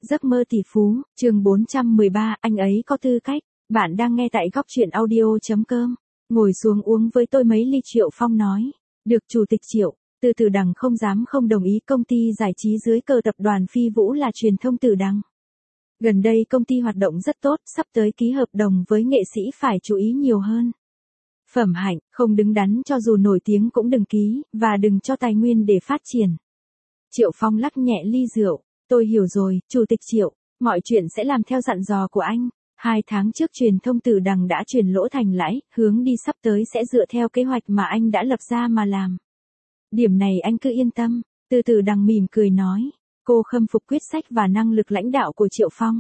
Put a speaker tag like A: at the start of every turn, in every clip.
A: Giấc mơ tỷ phú, chương 413, anh ấy có tư cách. Bạn đang nghe tại góc truyện audio.com. Ngồi xuống uống với tôi mấy ly. Triệu Phong nói. Được Chủ tịch Triệu, Từ Từ Đằng không dám không đồng ý. Công ty giải trí dưới cờ tập đoàn Phi Vũ là truyền thông Từ Đằng. Gần đây công ty hoạt động rất tốt, sắp tới ký hợp đồng với nghệ sĩ phải chú ý nhiều hơn. Phẩm hạnh, không đứng đắn cho dù nổi tiếng cũng đừng ký, và đừng cho tài nguyên để phát triển. Triệu Phong lắc nhẹ ly rượu. Tôi hiểu rồi, Chủ tịch Triệu, mọi chuyện sẽ làm theo dặn dò của anh. 2 tháng trước truyền thông Từ Đằng đã chuyển lỗ thành lãi, hướng đi sắp tới sẽ dựa theo kế hoạch mà anh đã lập ra mà làm. Điểm này anh cứ yên tâm, Từ Từ Đằng mỉm cười nói. Cô khâm phục quyết sách và năng lực lãnh đạo của Triệu Phong.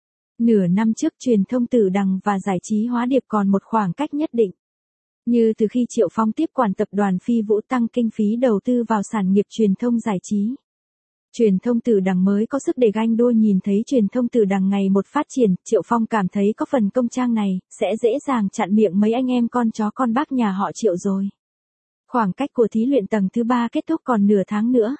A: Nửa năm trước truyền thông Từ Đằng và giải trí Hóa Điệp còn một khoảng cách nhất định. Như từ khi Triệu Phong tiếp quản tập đoàn Phi Vũ tăng kinh phí đầu tư vào sản nghiệp truyền thông giải trí. Truyền thông Từ Đằng mới có sức để ganh đua. Nhìn thấy truyền thông Từ Đằng ngày một phát triển, Triệu Phong cảm thấy có phần công trang này, sẽ dễ dàng chặn miệng mấy anh em con chó con bác nhà họ Triệu rồi. Khoảng cách của thí luyện tầng thứ 3 kết thúc còn nửa tháng nữa.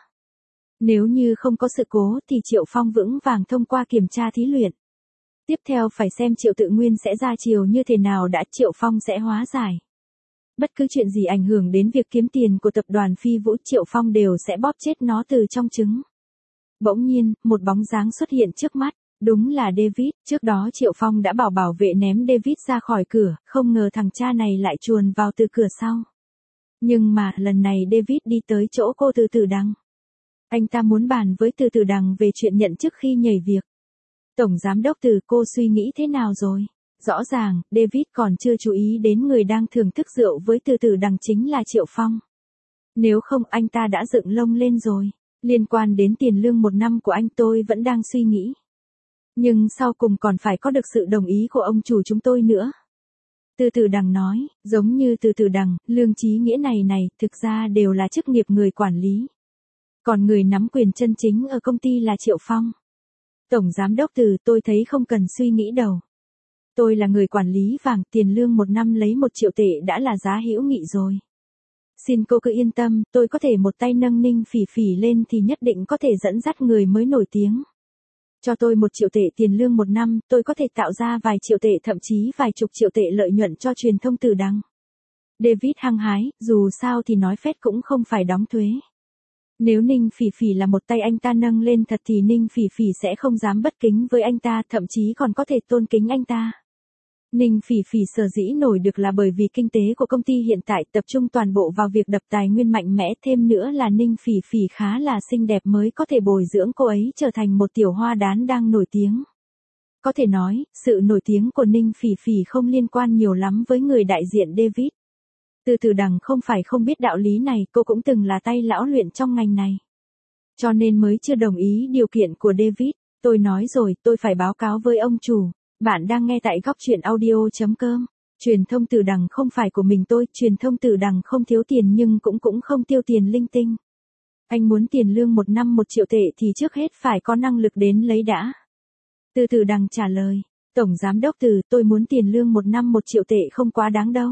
A: Nếu như không có sự cố thì Triệu Phong vững vàng thông qua kiểm tra thí luyện. Tiếp theo phải xem Triệu Tự Nguyên sẽ ra chiều như thế nào đã. Triệu Phong sẽ hóa giải. Bất cứ chuyện gì ảnh hưởng đến việc kiếm tiền của tập đoàn Phi Vũ, Triệu Phong đều sẽ bóp chết nó từ trong trứng. Bỗng nhiên, một bóng dáng xuất hiện trước mắt, đúng là David. Trước đó Triệu Phong đã bảo vệ ném David ra khỏi cửa, không ngờ thằng cha này lại chuồn vào từ cửa sau. Nhưng mà, lần này David đi tới chỗ cô Từ Từ Đằng. Anh ta muốn bàn với Từ Từ Đằng về chuyện nhận chức khi nhảy việc. Tổng giám đốc Từ, cô suy nghĩ thế nào rồi? Rõ ràng, David còn chưa chú ý đến người đang thưởng thức rượu với Từ Từ Đằng chính là Triệu Phong. Nếu không anh ta đã dựng lông lên rồi. Liên quan đến tiền lương 1 năm của anh tôi vẫn đang suy nghĩ. Nhưng sau cùng còn phải có được sự đồng ý của ông chủ chúng tôi nữa. Từ Từ Đằng nói, giống như Từ Từ Đằng, Lương Chí Nghĩa này thực ra đều là chức nghiệp người quản lý. Còn người nắm quyền chân chính ở công ty là Triệu Phong. Tổng giám đốc Từ, tôi thấy không cần suy nghĩ đâu. Tôi là người quản lý vàng, tiền lương 1 năm lấy 1 triệu tệ đã là giá hữu nghị rồi. Xin cô cứ yên tâm, tôi có thể một tay nâng Ninh Phỉ Phỉ lên thì nhất định có thể dẫn dắt người mới nổi tiếng. Cho tôi 1 triệu tệ tiền lương 1 năm, tôi có thể tạo ra vài triệu tệ thậm chí vài chục triệu tệ lợi nhuận cho truyền thông Từ Đằng. David hăng hái, dù sao thì nói phét cũng không phải đóng thuế. Nếu Ninh Phỉ Phỉ là một tay anh ta nâng lên thật thì Ninh Phỉ Phỉ sẽ không dám bất kính với anh ta, thậm chí còn có thể tôn kính anh ta. Ninh Phỉ Phỉ sở dĩ nổi được là bởi vì kinh tế của công ty hiện tại tập trung toàn bộ vào việc đập tài nguyên mạnh mẽ, thêm nữa là Ninh Phỉ Phỉ khá là xinh đẹp mới có thể bồi dưỡng cô ấy trở thành một tiểu hoa đán đang nổi tiếng. Có thể nói, sự nổi tiếng của Ninh Phỉ Phỉ không liên quan nhiều lắm với người đại diện David. Từ Từ Đằng không phải không biết đạo lý này, cô cũng từng là tay lão luyện trong ngành này. Cho nên mới chưa đồng ý điều kiện của David. Tôi nói rồi, tôi phải báo cáo với ông chủ. Bạn đang nghe tại góc truyện audio.com. Truyền thông Từ Đằng không phải của mình tôi, truyền thông Từ Đằng không thiếu tiền nhưng cũng không tiêu tiền linh tinh. Anh muốn tiền lương 1 năm 1 triệu tệ thì trước hết phải có năng lực đến lấy đã. Từ Từ Đằng trả lời, Tổng giám đốc Từ, tôi muốn tiền lương 1 năm 1 triệu tệ không quá đáng đâu.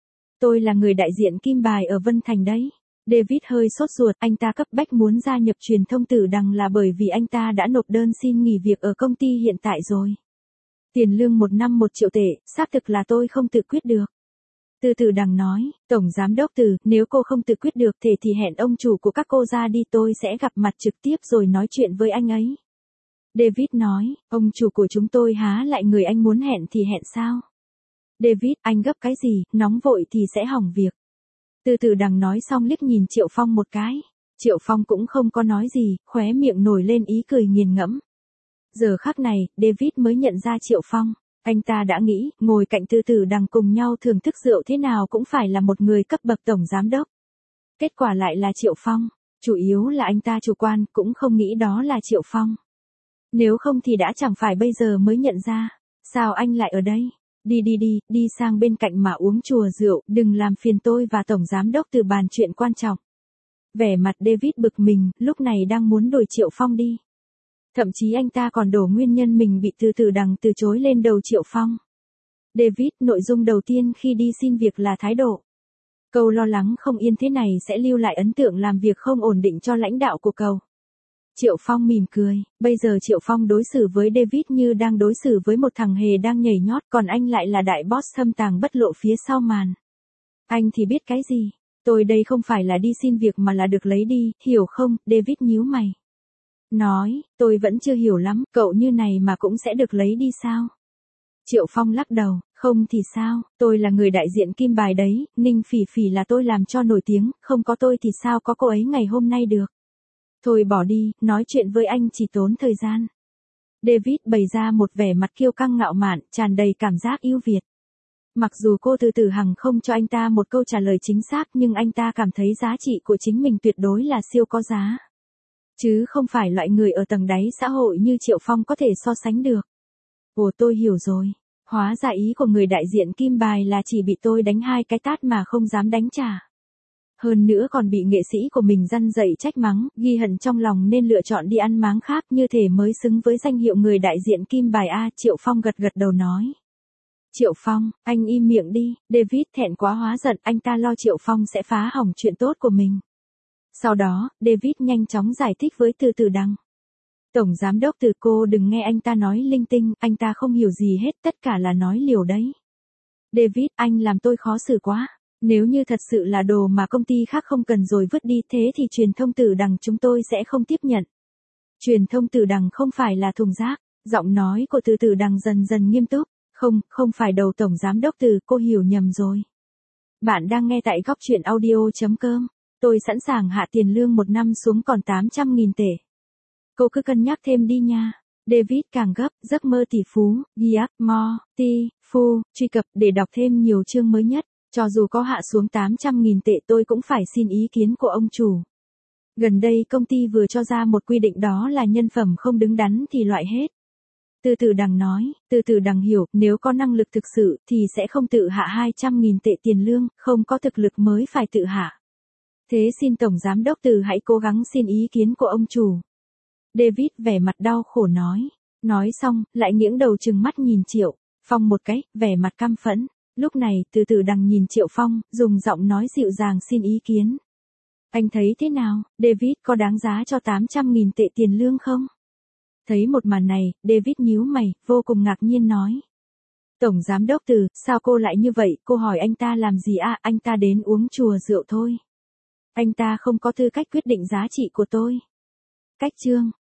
A: Tôi là người đại diện Kim Bài ở Vân Thành đấy. David hơi sốt ruột, anh ta cấp bách muốn gia nhập truyền thông Từ Đằng là bởi vì anh ta đã nộp đơn xin nghỉ việc ở công ty hiện tại rồi. Tiền lương 1 năm 1 triệu tệ, xác thực là tôi không tự quyết được. Từ Từ Đằng nói, Tổng giám đốc Từ, nếu cô không tự quyết được thì hẹn ông chủ của các cô ra đi, tôi sẽ gặp mặt trực tiếp rồi nói chuyện với anh ấy. David nói, ông chủ của chúng tôi há lại người anh muốn hẹn thì hẹn sao? David, anh gấp cái gì, nóng vội thì sẽ hỏng việc. Từ Từ Đằng nói xong liếc nhìn Triệu Phong một cái. Triệu Phong cũng không có nói gì, khóe miệng nổi lên ý cười nghiền ngẫm. Giờ khắc này, David mới nhận ra Triệu Phong. Anh ta đã nghĩ, ngồi cạnh Từ Từ Đằng cùng nhau thưởng thức rượu thế nào cũng phải là một người cấp bậc tổng giám đốc. Kết quả lại là Triệu Phong. Chủ yếu là anh ta chủ quan, cũng không nghĩ đó là Triệu Phong. Nếu không thì đã chẳng phải bây giờ mới nhận ra. Sao anh lại ở đây? Đi sang bên cạnh mà uống chùa rượu, đừng làm phiền tôi và tổng giám đốc Từ bàn chuyện quan trọng. Vẻ mặt David bực mình, lúc này đang muốn đuổi Triệu Phong đi. Thậm chí anh ta còn đổ nguyên nhân mình bị Từ Từ Đằng từ chối lên đầu Triệu Phong. David, nội dung đầu tiên khi đi xin việc là thái độ. Câu lo lắng không yên thế này sẽ lưu lại ấn tượng làm việc không ổn định cho lãnh đạo của cậu. Triệu Phong mỉm cười, bây giờ Triệu Phong đối xử với David như đang đối xử với một thằng hề đang nhảy nhót, còn anh lại là đại boss thâm tàng bất lộ phía sau màn. Anh thì biết cái gì? Tôi đây không phải là đi xin việc mà là được lấy đi, hiểu không? David nhíu mày. Nói, tôi vẫn chưa hiểu lắm, cậu như này mà cũng sẽ được lấy đi sao? Triệu Phong lắc đầu, không thì sao, tôi là người đại diện Kim Bài đấy, Ninh Phỉ Phỉ là tôi làm cho nổi tiếng, không có tôi thì sao có cô ấy ngày hôm nay được. Thôi bỏ đi, nói chuyện với anh chỉ tốn thời gian. David bày ra một vẻ mặt kiêu căng ngạo mạn, tràn đầy cảm giác ưu việt. Mặc dù cô từ từ hằng không cho anh ta một câu trả lời chính xác nhưng anh ta cảm thấy giá trị của chính mình tuyệt đối là siêu có giá. Chứ không phải loại người ở tầng đáy xã hội như Triệu Phong có thể so sánh được. Ồ tôi hiểu rồi. Hóa ra ý của người đại diện Kim Bài là chỉ bị tôi đánh 2 cái tát mà không dám đánh trả. Hơn nữa còn bị nghệ sĩ của mình răn dậy trách mắng, ghi hận trong lòng nên lựa chọn đi ăn máng khác như thể mới xứng với danh hiệu người đại diện Kim Bài A. Triệu Phong gật gật đầu nói. Triệu Phong, anh im miệng đi, David thẹn quá hóa giận, anh ta lo Triệu Phong sẽ phá hỏng chuyện tốt của mình. Sau đó, David nhanh chóng giải thích với Từ Từ Đằng. Tổng giám đốc Từ cô đừng nghe anh ta nói linh tinh, anh ta không hiểu gì hết, tất cả là nói liều đấy. David, anh làm tôi khó xử quá. Nếu như thật sự là đồ mà công ty khác không cần rồi vứt đi thế thì truyền thông Từ Đằng chúng tôi sẽ không tiếp nhận. Truyền thông Từ Đằng không phải là thùng rác, giọng nói của Từ Từ Đằng dần dần nghiêm túc. Không phải đầu tổng giám đốc Từ, cô hiểu nhầm rồi. Bạn đang nghe tại góc truyện audio.com. Tôi sẵn sàng hạ tiền lương 1 năm xuống còn 800.000 tệ. Cô cứ cân nhắc thêm đi nha. David càng gấp, giấc mơ tỷ phú, Giac Mo, Ti, Phu, truy cập để đọc thêm nhiều chương mới nhất. Cho dù có hạ xuống 800.000 tệ tôi cũng phải xin ý kiến của ông chủ. Gần đây công ty vừa cho ra một quy định đó là nhân phẩm không đứng đắn thì loại hết. Từ Từ Đằng nói, Từ Từ Đằng hiểu, nếu có năng lực thực sự thì sẽ không tự hạ 200.000 tệ tiền lương, không có thực lực mới phải tự hạ. Thế xin Tổng Giám đốc Từ hãy cố gắng xin ý kiến của ông chủ. David vẻ mặt đau khổ nói. Nói xong, lại nghiễng đầu trừng mắt nhìn Triệu Phong một cái, vẻ mặt căm phẫn. Lúc này, Từ Từ Đằng nhìn Triệu Phong, dùng giọng nói dịu dàng xin ý kiến. Anh thấy thế nào, David có đáng giá cho 800.000 tệ tiền lương không? Thấy một màn này, David nhíu mày, vô cùng ngạc nhiên nói. Tổng Giám đốc Từ, sao cô lại như vậy, cô hỏi anh ta làm gì à, anh ta đến uống chùa rượu thôi. Anh ta không có tư cách quyết định giá trị của tôi. Cách chương.